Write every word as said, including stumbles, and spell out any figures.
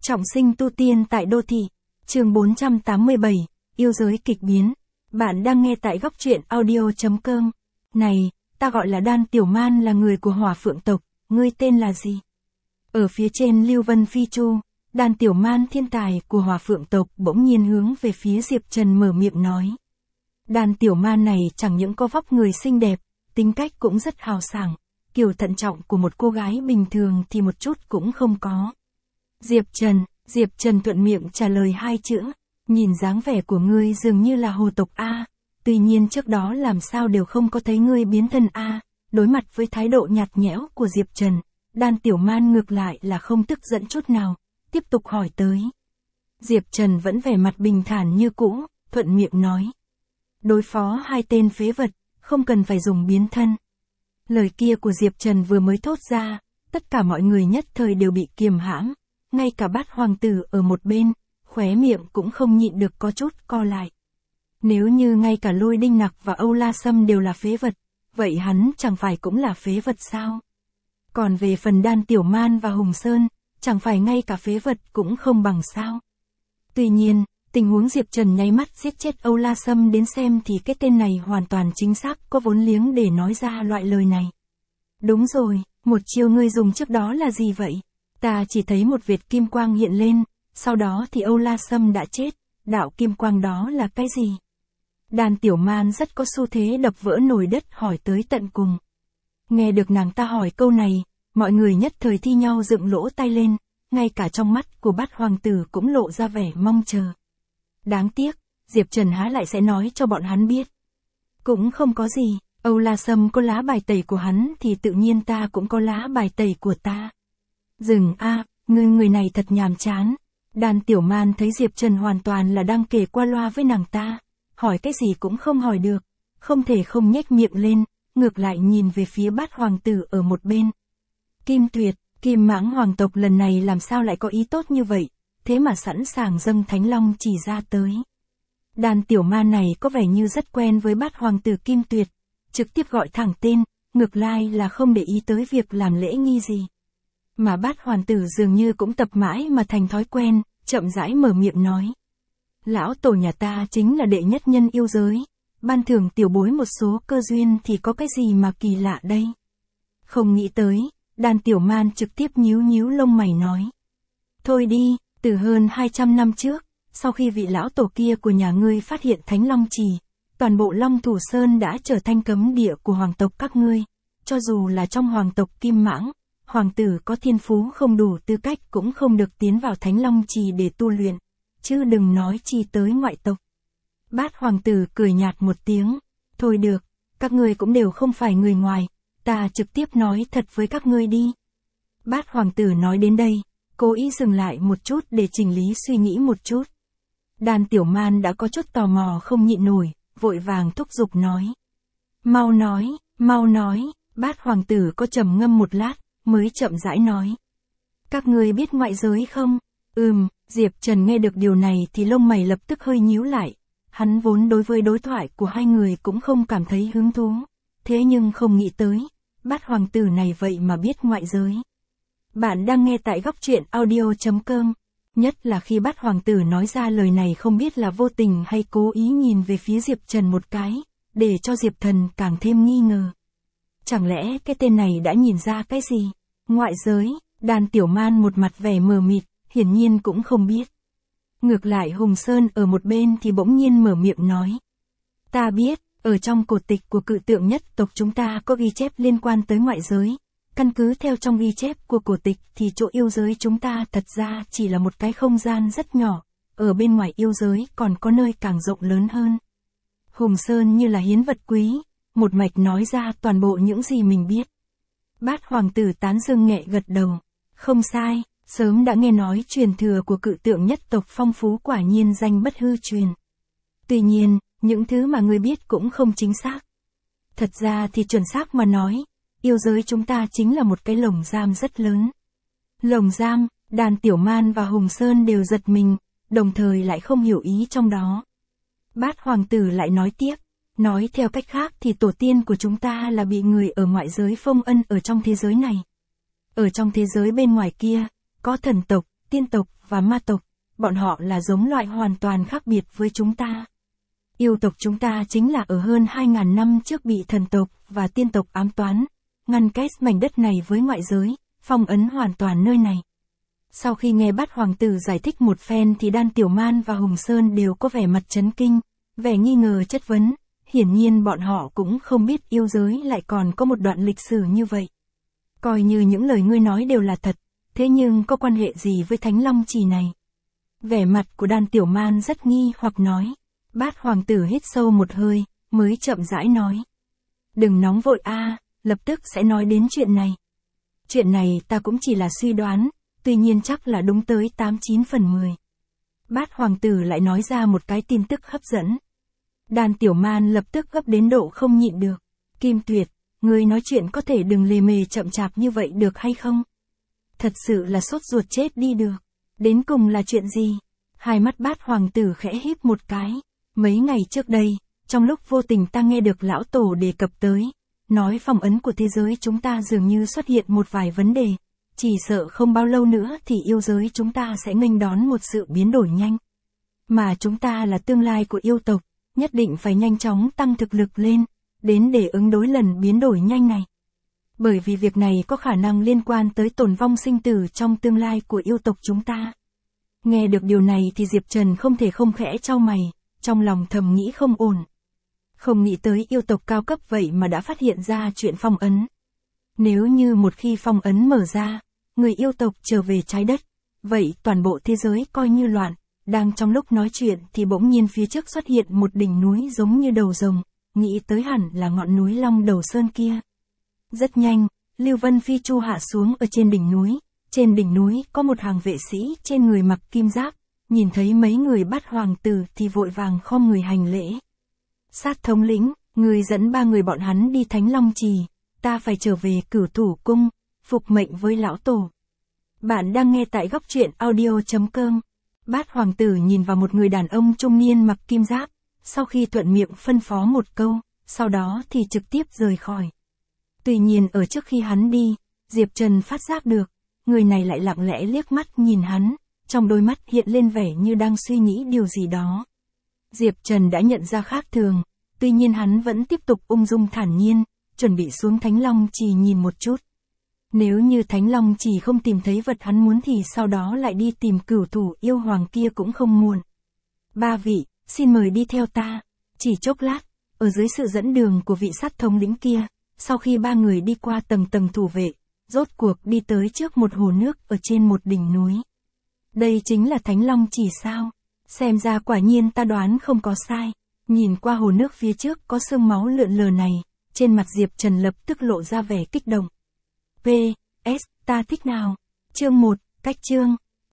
Trọng sinh tu tiên tại đô thị. Chương bốn trăm tám mươi bảy, yêu giới kịch biến. Bạn đang nghe tại góc truyện audio chấm com. Này, ta gọi là Đan Tiểu Man, là người của Hỏa Phượng tộc, ngươi tên là gì? Ở phía trên Lưu Vân Phi Chu, Đan Tiểu Man thiên tài của Hỏa Phượng tộc bỗng nhiên hướng về phía Diệp Trần mở miệng nói. Đan Tiểu Man này chẳng những có vóc người xinh đẹp, tính cách cũng rất hào sảng, kiểu thận trọng của một cô gái bình thường thì một chút cũng không có. Diệp Trần, Diệp Trần thuận miệng trả lời hai chữ, nhìn dáng vẻ của ngươi dường như là hồ tộc A, tuy nhiên trước đó làm sao đều không có thấy ngươi biến thân A. Đối mặt với thái độ nhạt nhẽo của Diệp Trần, Đan Tiểu Man ngược lại là không tức giận chút nào, tiếp tục hỏi tới. Diệp Trần vẫn vẻ mặt bình thản như cũ, thuận miệng nói. Đối phó hai tên phế vật, không cần phải dùng biến thân. Lời kia của Diệp Trần vừa mới thốt ra, tất cả mọi người nhất thời đều bị kiềm hãm, ngay cả Bát hoàng tử ở một bên, khóe miệng cũng không nhịn được có chút co lại. Nếu như ngay cả Lôi Đinh Nặc và Âu La Sâm đều là phế vật, vậy hắn chẳng phải cũng là phế vật sao? Còn về phần Đan Tiểu Man và Hùng Sơn, chẳng phải ngay cả phế vật cũng không bằng sao? Tuy nhiên, tình huống Diệp Trần nháy mắt giết chết Âu La Sâm đến xem thì cái tên này hoàn toàn chính xác có vốn liếng để nói ra loại lời này. Đúng rồi, một chiêu ngươi dùng trước đó là gì vậy? Ta chỉ thấy một vệt kim quang hiện lên, sau đó thì Âu La Sâm đã chết, đạo kim quang đó là cái gì? Đan Tiểu Man rất có xu thế đập vỡ nồi đất hỏi tới tận cùng. Nghe được nàng ta hỏi câu này, mọi người nhất thời thi nhau dựng lỗ tai lên, ngay cả trong mắt của Bát hoàng tử cũng lộ ra vẻ mong chờ. Đáng tiếc, Diệp Trần há lại sẽ nói cho bọn hắn biết. Cũng không có gì, Âu La Sâm có lá bài tẩy của hắn thì tự nhiên ta cũng có lá bài tẩy của ta. Dừng a, ngươi người này thật nhàm chán. Đan Tiểu Man thấy Diệp Trần hoàn toàn là đang kể qua loa với nàng ta, hỏi cái gì cũng không hỏi được, không thể không nhếch miệng lên, ngược lại nhìn về phía Bát hoàng tử ở một bên. Kim Tuyệt, Kim Mãng hoàng tộc lần này làm sao lại có ý tốt như vậy, thế mà sẵn sàng dâng Thánh Long chỉ ra tới. Đan Tiểu Man này có vẻ như rất quen với Bát hoàng tử Kim Tuyệt, trực tiếp gọi thẳng tên, ngược lại là không để ý tới việc làm lễ nghi gì. Mà Bát hoàng tử dường như cũng tập mãi mà thành thói quen, chậm rãi mở miệng nói. Lão tổ nhà ta chính là đệ nhất nhân yêu giới, ban thưởng tiểu bối một số cơ duyên thì có cái gì mà kỳ lạ đây? Không nghĩ tới, Đan Tiểu Man trực tiếp nhíu nhíu lông mày nói. Thôi đi, từ hơn hai trăm năm trước, sau khi vị lão tổ kia của nhà ngươi phát hiện Thánh Long Trì, toàn bộ Long Thủ Sơn đã trở thành cấm địa của hoàng tộc các ngươi, cho dù là trong hoàng tộc Kim Mãng, hoàng tử có thiên phú không đủ tư cách cũng không được tiến vào Thánh Long Trì để tu luyện, chứ đừng nói chi tới ngoại tộc. Bát hoàng tử cười nhạt một tiếng, thôi được, các ngươi cũng đều không phải người ngoài, ta trực tiếp nói thật với các ngươi đi. Bát hoàng tử nói đến đây, cố ý dừng lại một chút để chỉnh lý suy nghĩ một chút. Đan Tiểu Man đã có chút tò mò không nhịn nổi, vội vàng thúc giục nói. Mau nói, mau nói, Bát hoàng tử có trầm ngâm một lát, mới chậm rãi nói. Các ngươi biết ngoại giới không? Ừm, Diệp Trần nghe được điều này thì lông mày lập tức hơi nhíu lại. Hắn vốn đối với đối thoại của hai người cũng không cảm thấy hứng thú. Thế nhưng không nghĩ tới, Bát hoàng tử này vậy mà biết ngoại giới. Bạn đang nghe tại góc truyện audio chấm com. Nhất là khi Bát hoàng tử nói ra lời này không biết là vô tình hay cố ý nhìn về phía Diệp Trần một cái, để cho Diệp Thần càng thêm nghi ngờ. Chẳng lẽ cái tên này đã nhìn ra cái gì? Ngoại giới, Đan Tiểu Man một mặt vẻ mờ mịt, hiển nhiên cũng không biết. Ngược lại Hùng Sơn ở một bên thì bỗng nhiên mở miệng nói. Ta biết, ở trong cổ tịch của Cự Tượng nhất tộc chúng ta có ghi chép liên quan tới ngoại giới. Căn cứ theo trong ghi chép của cổ tịch thì chỗ yêu giới chúng ta thật ra chỉ là một cái không gian rất nhỏ, ở bên ngoài yêu giới còn có nơi càng rộng lớn hơn. Hùng Sơn như là hiến vật quý, một mạch nói ra toàn bộ những gì mình biết. Bát hoàng tử tán dương nhẹ gật đầu. Không sai, sớm đã nghe nói truyền thừa của Cự Tượng nhất tộc phong phú quả nhiên danh bất hư truyền. Tuy nhiên, những thứ mà ngươi biết cũng không chính xác. Thật ra thì chuẩn xác mà nói, yêu giới chúng ta chính là một cái lồng giam rất lớn. Lồng giam, Đan Tiểu Man và Hùng Sơn đều giật mình, đồng thời lại không hiểu ý trong đó. Bát hoàng tử lại nói tiếp. Nói theo cách khác thì tổ tiên của chúng ta là bị người ở ngoại giới phong ân ở trong thế giới này. Ở trong thế giới bên ngoài kia, có thần tộc, tiên tộc và ma tộc, bọn họ là giống loại hoàn toàn khác biệt với chúng ta. Yêu tộc chúng ta chính là ở hơn hai nghìn năm trước bị thần tộc và tiên tộc ám toán, ngăn cách mảnh đất này với ngoại giới, phong ấn hoàn toàn nơi này. Sau khi nghe Bát Hoàng tử giải thích một phen thì Đan Tiểu Man và Hùng Sơn đều có vẻ mặt chấn kinh, vẻ nghi ngờ chất vấn, hiển nhiên bọn họ cũng không biết yêu giới lại còn có một đoạn lịch sử như vậy. Coi như những lời ngươi nói đều là thật, thế nhưng có quan hệ gì với Thánh Long Chỉ này? Vẻ mặt của Đan Tiểu Man rất nghi hoặc nói. Bát Hoàng tử hít sâu một hơi, mới chậm rãi nói. Đừng nóng vội a, lập tức sẽ nói đến chuyện này. Chuyện này ta cũng chỉ là suy đoán, tuy nhiên chắc là đúng tới tám chín phần mười. Bát Hoàng tử lại nói ra một cái tin tức hấp dẫn. Đan Tiểu Man lập tức gấp đến độ không nhịn được. Kim Tuyệt, ngươi nói chuyện có thể đừng lề mề chậm chạp như vậy được hay không? Thật sự là sốt ruột chết đi được. Đến cùng là chuyện gì? Hai mắt Bát Hoàng tử khẽ híp một cái. Mấy ngày trước đây, trong lúc vô tình ta nghe được lão tổ đề cập tới, nói phong ấn của thế giới chúng ta dường như xuất hiện một vài vấn đề, chỉ sợ không bao lâu nữa thì yêu giới chúng ta sẽ nghênh đón một sự biến đổi nhanh. Mà chúng ta là tương lai của yêu tộc, nhất định phải nhanh chóng tăng thực lực lên, đến để ứng đối lần biến đổi nhanh này. Bởi vì việc này có khả năng liên quan tới tồn vong sinh tử trong tương lai của yêu tộc chúng ta. Nghe được điều này thì Diệp Trần không thể không khẽ chau mày, trong lòng thầm nghĩ không ổn. Không nghĩ tới yêu tộc cao cấp vậy mà đã phát hiện ra chuyện phong ấn. Nếu như một khi phong ấn mở ra, người yêu tộc trở về trái đất, vậy toàn bộ thế giới coi như loạn. Đang trong lúc nói chuyện thì bỗng nhiên phía trước xuất hiện một đỉnh núi giống như đầu rồng, nghĩ tới hẳn là ngọn núi Long Đầu Sơn kia. Rất nhanh, Lưu Vân Phi Chu hạ xuống ở trên đỉnh núi, trên đỉnh núi có một hàng vệ sĩ trên người mặc kim giáp, nhìn thấy mấy người Bát Hoàng tử thì vội vàng khom người hành lễ. Sát thống lĩnh, người dẫn ba người bọn hắn đi Thánh Long Trì, ta phải trở về Cửu Thủ Cung, phục mệnh với lão tổ. Bạn đang nghe tại góc truyện audio chấm com. Bát Hoàng tử nhìn vào một người đàn ông trung niên mặc kim giáp, sau khi thuận miệng phân phó một câu, sau đó thì trực tiếp rời khỏi. Tuy nhiên ở trước khi hắn đi, Diệp Trần phát giác được, người này lại lặng lẽ liếc mắt nhìn hắn, trong đôi mắt hiện lên vẻ như đang suy nghĩ điều gì đó. Diệp Trần đã nhận ra khác thường, tuy nhiên hắn vẫn tiếp tục ung dung thản nhiên, chuẩn bị xuống Thánh Long Trì nhìn một chút. Nếu như Thánh Long Trì không tìm thấy vật hắn muốn thì sau đó lại đi tìm Cửu Thủ yêu hoàng kia cũng không muộn. Ba vị, xin mời đi theo ta. Chỉ chốc lát, ở dưới sự dẫn đường của vị sát thống lĩnh kia, sau khi ba người đi qua tầng tầng thủ vệ, rốt cuộc đi tới trước một hồ nước ở trên một đỉnh núi. Đây chính là Thánh Long Trì sao? Xem ra quả nhiên ta đoán không có sai. Nhìn qua hồ nước phía trước có sương máu lượn lờ này, trên mặt Diệp Trần lập tức lộ ra vẻ kích động. P S ta thích nào? Chương một, cách chương.